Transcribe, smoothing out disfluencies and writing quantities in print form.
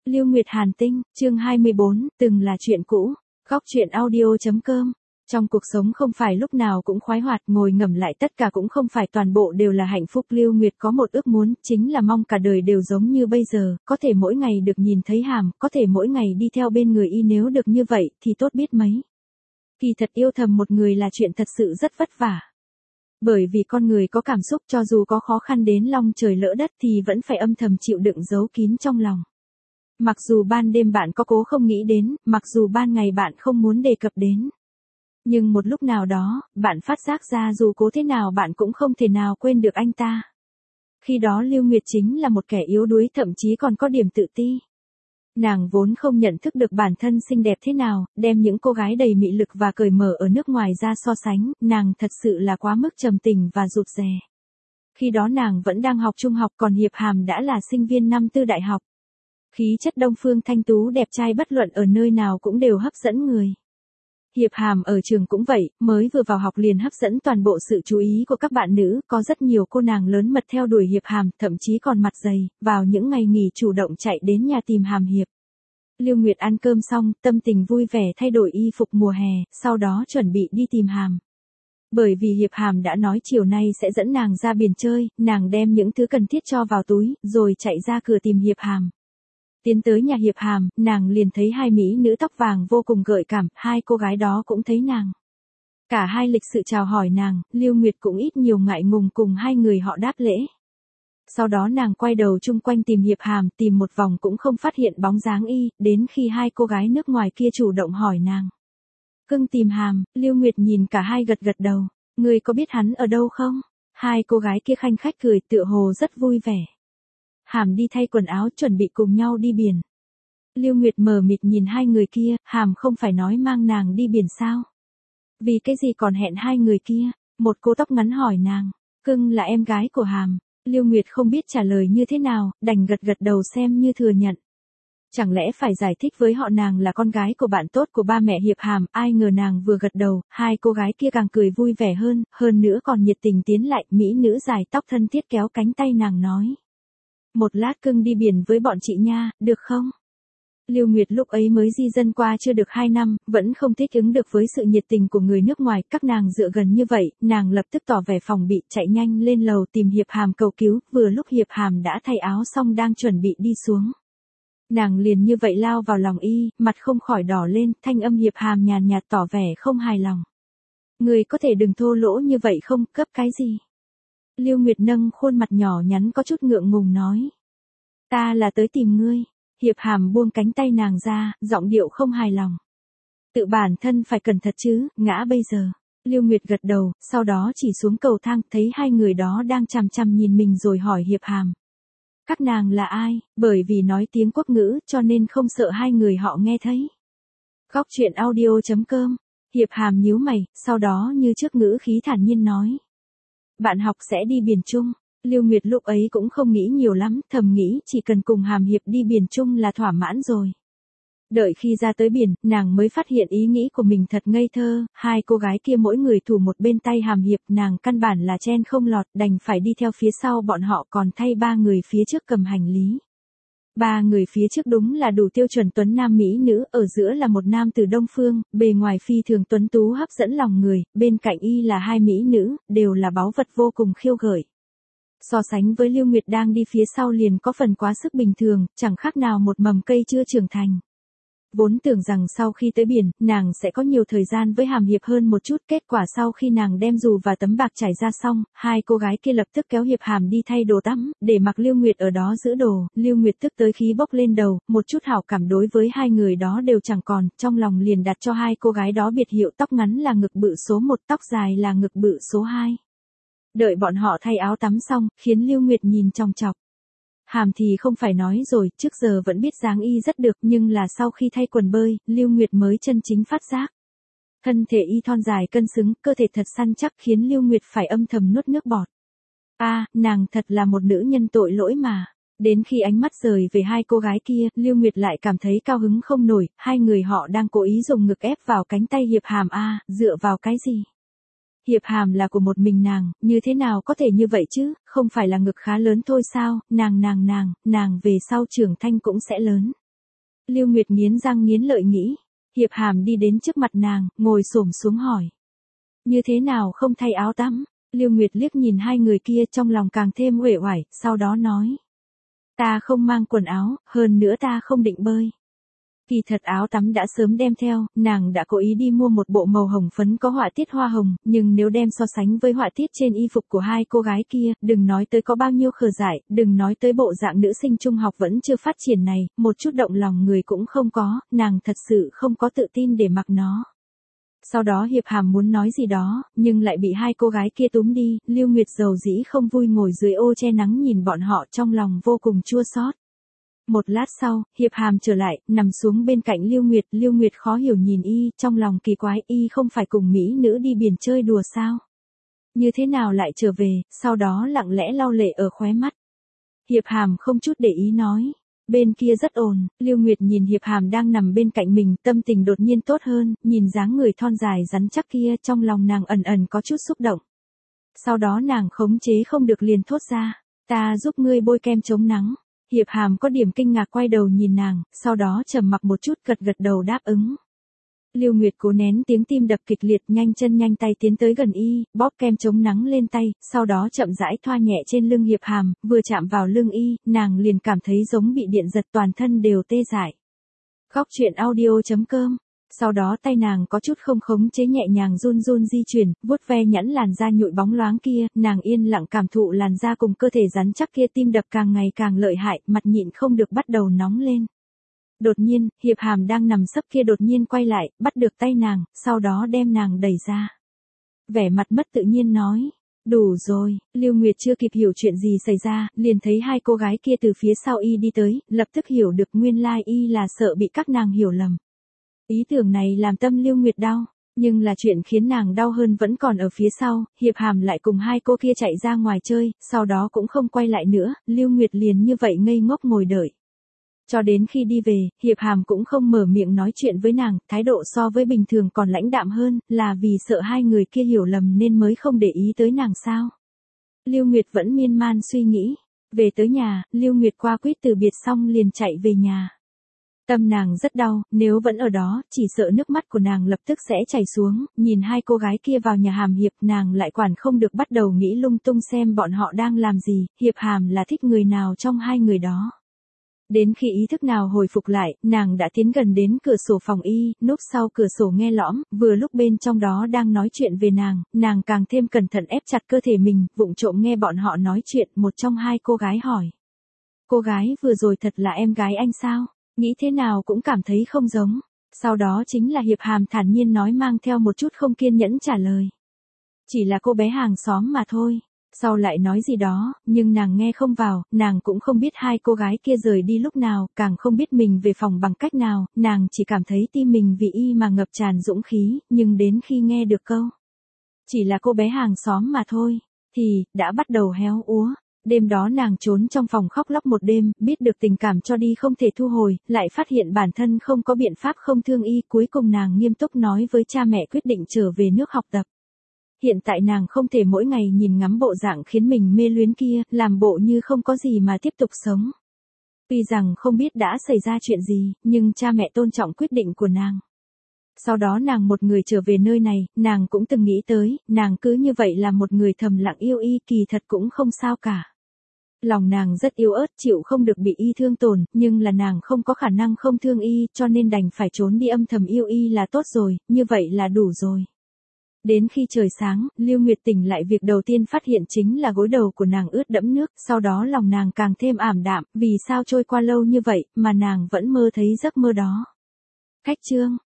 Lưu Nguyệt Hàn Tinh, chương 24, từng là chuyện cũ. Góc truyện audio.com. Trong cuộc sống không phải lúc nào cũng khoái hoạt, ngồi ngẫm lại tất cả cũng không phải toàn bộ đều là hạnh phúc. Lưu Nguyệt có một ước muốn, chính là mong cả đời đều giống như bây giờ, có thể mỗi ngày được nhìn thấy Hàm, có thể mỗi ngày đi theo bên người y, nếu được như vậy thì tốt biết mấy. Kỳ thật yêu thầm một người là chuyện thật sự rất vất vả. Bởi vì con người có cảm xúc, cho dù có khó khăn đến long trời lỡ đất thì vẫn phải âm thầm chịu đựng giấu kín trong lòng. Mặc dù ban đêm bạn có cố không nghĩ đến, mặc dù ban ngày bạn không muốn đề cập đến. Nhưng một lúc nào đó, bạn phát giác ra dù cố thế nào bạn cũng không thể nào quên được anh ta. Khi đó Lưu Nguyệt chính là một kẻ yếu đuối, thậm chí còn có điểm tự ti. Nàng vốn không nhận thức được bản thân xinh đẹp thế nào, đem những cô gái đầy mị lực và cởi mở ở nước ngoài ra so sánh, nàng thật sự là quá mức trầm tình và rụt rè. Khi đó nàng vẫn đang học trung học, còn Hiệp Hàm đã là sinh viên năm tư đại học. Khí chất đông phương thanh tú đẹp trai bất luận ở nơi nào cũng đều hấp dẫn người. Hiệp Hàm ở trường cũng vậy, mới vừa vào học liền hấp dẫn toàn bộ sự chú ý của các bạn nữ, có rất nhiều cô nàng lớn mật theo đuổi Hiệp Hàm, thậm chí còn mặt dày, vào những ngày nghỉ chủ động chạy đến nhà tìm Hàm Hiệp. Lưu Nguyệt ăn cơm xong, tâm tình vui vẻ thay đổi y phục mùa hè, sau đó chuẩn bị đi tìm Hàm. Bởi vì Hiệp Hàm đã nói chiều nay sẽ dẫn nàng ra biển chơi, nàng đem những thứ cần thiết cho vào túi, rồi chạy ra cửa tìm Hiệp Hàm. Tiến tới nhà Hiệp Hàm, nàng liền thấy hai mỹ nữ tóc vàng vô cùng gợi cảm, hai cô gái đó cũng thấy nàng. Cả hai lịch sự chào hỏi nàng, Lưu Nguyệt cũng ít nhiều ngại ngùng cùng hai người họ đáp lễ. Sau đó nàng quay đầu chung quanh tìm Hiệp Hàm, tìm một vòng cũng không phát hiện bóng dáng y, đến khi hai cô gái nước ngoài kia chủ động hỏi nàng. Cưng tìm Hàm, Lưu Nguyệt nhìn cả hai gật gật đầu, người có biết hắn ở đâu không? Hai cô gái kia khanh khách cười, tựa hồ rất vui vẻ. Hàm đi thay quần áo chuẩn bị cùng nhau đi biển. Lưu Nguyệt mờ mịt nhìn hai người kia, Hàm không phải nói mang nàng đi biển sao? Vì cái gì còn hẹn hai người kia? Một cô tóc ngắn hỏi nàng, cưng là em gái của Hàm. Lưu Nguyệt không biết trả lời như thế nào, đành gật gật đầu xem như thừa nhận. Chẳng lẽ phải giải thích với họ nàng là con gái của bạn tốt của ba mẹ Hiệp Hàm, ai ngờ nàng vừa gật đầu, hai cô gái kia càng cười vui vẻ hơn nữa còn nhiệt tình tiến lại, mỹ nữ dài tóc thân thiết kéo cánh tay nàng nói. Một lát cưng đi biển với bọn chị nha, được không? Lưu Nguyệt lúc ấy mới di dân qua chưa được 2 năm, vẫn không thích ứng được với sự nhiệt tình của người nước ngoài, các nàng dựa gần như vậy, nàng lập tức tỏ vẻ phòng bị, chạy nhanh lên lầu tìm Hiệp Hàm cầu cứu, vừa lúc Hiệp Hàm đã thay áo xong đang chuẩn bị đi xuống. Nàng liền như vậy lao vào lòng y, mặt không khỏi đỏ lên, thanh âm Hiệp Hàm nhàn nhạt tỏ vẻ không hài lòng. Người có thể đừng thô lỗ như vậy không, cấp cái gì? Lưu Nguyệt nâng khuôn mặt nhỏ nhắn có chút ngượng ngùng nói. Ta là tới tìm ngươi. Hiệp Hàm buông cánh tay nàng ra, giọng điệu không hài lòng. Tự bản thân phải cẩn thận chứ, ngã bây giờ. Lưu Nguyệt gật đầu, sau đó chỉ xuống cầu thang, thấy hai người đó đang chằm chằm nhìn mình rồi hỏi Hiệp Hàm. Các nàng là ai? Bởi vì nói tiếng quốc ngữ cho nên không sợ hai người họ nghe thấy. Góc truyện audio.com. Hiệp Hàm nhíu mày, sau đó như trước ngữ khí thản nhiên nói. Bạn học sẽ đi biển chung. Lưu Nguyệt lúc ấy cũng không nghĩ nhiều lắm, thầm nghĩ chỉ cần cùng Hàm Hiệp đi biển chung là thỏa mãn rồi. Đợi khi ra tới biển, nàng mới phát hiện ý nghĩ của mình thật ngây thơ, hai cô gái kia mỗi người thủ một bên tay Hàm Hiệp, nàng căn bản là chen không lọt, đành phải đi theo phía sau bọn họ, còn thay ba người phía trước cầm hành lý. Ba người phía trước đúng là đủ tiêu chuẩn tuấn nam mỹ nữ, ở giữa là một nam từ Đông Phương, bề ngoài phi thường tuấn tú hấp dẫn lòng người, bên cạnh y là hai mỹ nữ, đều là báu vật vô cùng khiêu gợi. So sánh với Lưu Nguyệt đang đi phía sau liền có phần quá sức bình thường, chẳng khác nào một mầm cây chưa trưởng thành. Vốn tưởng rằng sau khi tới biển, nàng sẽ có nhiều thời gian với Hàm Hiệp hơn một chút, kết quả sau khi nàng đem dù và tấm bạc trải ra xong, hai cô gái kia lập tức kéo Hiệp Hàm đi thay đồ tắm, để mặc Lưu Nguyệt ở đó giữ đồ. Lưu Nguyệt tức tới khí bốc lên đầu, một chút hảo cảm đối với hai người đó đều chẳng còn, trong lòng liền đặt cho hai cô gái đó biệt hiệu tóc ngắn là ngực bự số 1, tóc dài là ngực bự số 2. Đợi bọn họ thay áo tắm xong, khiến Lưu Nguyệt nhìn chòng chọc. Hàm thì không phải nói rồi, trước giờ vẫn biết dáng y rất được, nhưng là sau khi thay quần bơi, Lưu Nguyệt mới chân chính phát giác. Thân thể y thon dài cân xứng, cơ thể thật săn chắc khiến Lưu Nguyệt phải âm thầm nuốt nước bọt. Nàng thật là một nữ nhân tội lỗi mà. Đến khi ánh mắt rời về hai cô gái kia, Lưu Nguyệt lại cảm thấy cao hứng không nổi, hai người họ đang cố ý dùng ngực ép vào cánh tay Hiệp Hàm dựa vào cái gì? Hiệp Hàm là của một mình nàng, như thế nào có thể như vậy chứ, không phải là ngực khá lớn thôi sao, nàng về sau trưởng thành cũng sẽ lớn. Lưu Nguyệt nghiến răng nghiến lợi nghĩ. Hiệp Hàm đi đến trước mặt nàng, ngồi xổm xuống hỏi. Như thế nào không thay áo tắm? Lưu Nguyệt liếc nhìn hai người kia trong lòng càng thêm uể oải, sau đó nói. Ta không mang quần áo, hơn nữa ta không định bơi. Kỳ thật áo tắm đã sớm đem theo, nàng đã cố ý đi mua một bộ màu hồng phấn có họa tiết hoa hồng, nhưng nếu đem so sánh với họa tiết trên y phục của hai cô gái kia, đừng nói tới có bao nhiêu khờ dại, đừng nói tới bộ dạng nữ sinh trung học vẫn chưa phát triển này, một chút động lòng người cũng không có, nàng thật sự không có tự tin để mặc nó. Sau đó Hiệp Hàm muốn nói gì đó, nhưng lại bị hai cô gái kia túm đi, Lưu Nguyệt dầu dĩ không vui ngồi dưới ô che nắng nhìn bọn họ trong lòng vô cùng chua xót. Một lát sau, Hiệp Hàm trở lại, nằm xuống bên cạnh Lưu Nguyệt khó hiểu nhìn y, trong lòng kỳ quái y không phải cùng mỹ nữ đi biển chơi đùa sao? Như thế nào lại trở về, sau đó lặng lẽ lau lệ ở khóe mắt. Hiệp Hàm không chút để ý nói. Bên kia rất ồn, Lưu Nguyệt nhìn Hiệp Hàm đang nằm bên cạnh mình, tâm tình đột nhiên tốt hơn, nhìn dáng người thon dài rắn chắc kia trong lòng nàng ẩn ẩn có chút xúc động. Sau đó nàng khống chế không được liền thốt ra, ta giúp ngươi bôi kem chống nắng. Hiệp Hàm có điểm kinh ngạc quay đầu nhìn nàng, sau đó trầm mặc một chút gật đầu đáp ứng. Lưu Nguyệt cố nén tiếng tim đập kịch liệt nhanh chân nhanh tay tiến tới gần y, bóp kem chống nắng lên tay, sau đó chậm rãi thoa nhẹ trên lưng Hiệp Hàm, vừa chạm vào lưng y, nàng liền cảm thấy giống bị điện giật toàn thân đều tê dại. Góc truyện audio.com. Sau đó tay nàng có chút không khống chế nhẹ nhàng run run di chuyển, vuốt ve nhẵn làn da nhụi bóng loáng kia, nàng yên lặng cảm thụ làn da cùng cơ thể rắn chắc kia, tim đập càng ngày càng lợi hại, mặt nhịn không được bắt đầu nóng lên. Đột nhiên, Hiệp Hàm đang nằm sấp kia đột nhiên quay lại, bắt được tay nàng, sau đó đem nàng đẩy ra. Vẻ mặt mất tự nhiên nói. Đủ rồi, Lưu Nguyệt chưa kịp hiểu chuyện gì xảy ra, liền thấy hai cô gái kia từ phía sau y đi tới, lập tức hiểu được nguyên lai y là sợ bị các nàng hiểu lầm. Ý tưởng này làm tâm Lưu Nguyệt đau, nhưng là chuyện khiến nàng đau hơn vẫn còn ở phía sau, Hiệp Hàm lại cùng hai cô kia chạy ra ngoài chơi, sau đó cũng không quay lại nữa, Lưu Nguyệt liền như vậy ngây ngốc ngồi đợi. Cho đến khi đi về, Hiệp Hàm cũng không mở miệng nói chuyện với nàng, thái độ so với bình thường còn lãnh đạm hơn, là vì sợ hai người kia hiểu lầm nên mới không để ý tới nàng sao. Lưu Nguyệt vẫn miên man suy nghĩ. Về tới nhà, Lưu Nguyệt qua quýt từ biệt xong liền chạy về nhà. Tâm nàng rất đau, nếu vẫn ở đó, chỉ sợ nước mắt của nàng lập tức sẽ chảy xuống, nhìn hai cô gái kia vào nhà Hàm Hiệp, nàng lại quản không được bắt đầu nghĩ lung tung xem bọn họ đang làm gì, Hiệp Hàm là thích người nào trong hai người đó. Đến khi ý thức nào hồi phục lại, nàng đã tiến gần đến cửa sổ phòng y, núp sau cửa sổ nghe lõm, vừa lúc bên trong đó đang nói chuyện về nàng càng thêm cẩn thận ép chặt cơ thể mình, vụng trộm nghe bọn họ nói chuyện, một trong hai cô gái hỏi. Cô gái vừa rồi thật là em gái anh sao? Nghĩ thế nào cũng cảm thấy không giống. Sau đó chính là Hiệp Hàm thản nhiên nói mang theo một chút không kiên nhẫn trả lời. Chỉ là cô bé hàng xóm mà thôi. Sau lại nói gì đó, nhưng nàng nghe không vào, nàng cũng không biết hai cô gái kia rời đi lúc nào, càng không biết mình về phòng bằng cách nào, nàng chỉ cảm thấy tim mình vì y mà ngập tràn dũng khí, nhưng đến khi nghe được câu. Chỉ là cô bé hàng xóm mà thôi, thì, đã bắt đầu héo úa. Đêm đó nàng trốn trong phòng khóc lóc một đêm, biết được tình cảm cho đi không thể thu hồi, lại phát hiện bản thân không có biện pháp không thương y, cuối cùng nàng nghiêm túc nói với cha mẹ quyết định trở về nước học tập. Hiện tại nàng không thể mỗi ngày nhìn ngắm bộ dạng khiến mình mê luyến kia, làm bộ như không có gì mà tiếp tục sống. Tuy rằng không biết đã xảy ra chuyện gì, nhưng cha mẹ tôn trọng quyết định của nàng. Sau đó nàng một người trở về nơi này, nàng cũng từng nghĩ tới, nàng cứ như vậy là một người thầm lặng yêu y, kỳ thật cũng không sao cả. Lòng nàng rất yếu ớt, chịu không được bị y thương tổn, nhưng là nàng không có khả năng không thương y, cho nên đành phải trốn đi âm thầm yêu y là tốt rồi, như vậy là đủ rồi. Đến khi trời sáng, Lưu Nguyệt tỉnh lại, việc đầu tiên phát hiện chính là gối đầu của nàng ướt đẫm nước, sau đó lòng nàng càng thêm ảm đạm, vì sao trôi qua lâu như vậy, mà nàng vẫn mơ thấy giấc mơ đó. Khách chương.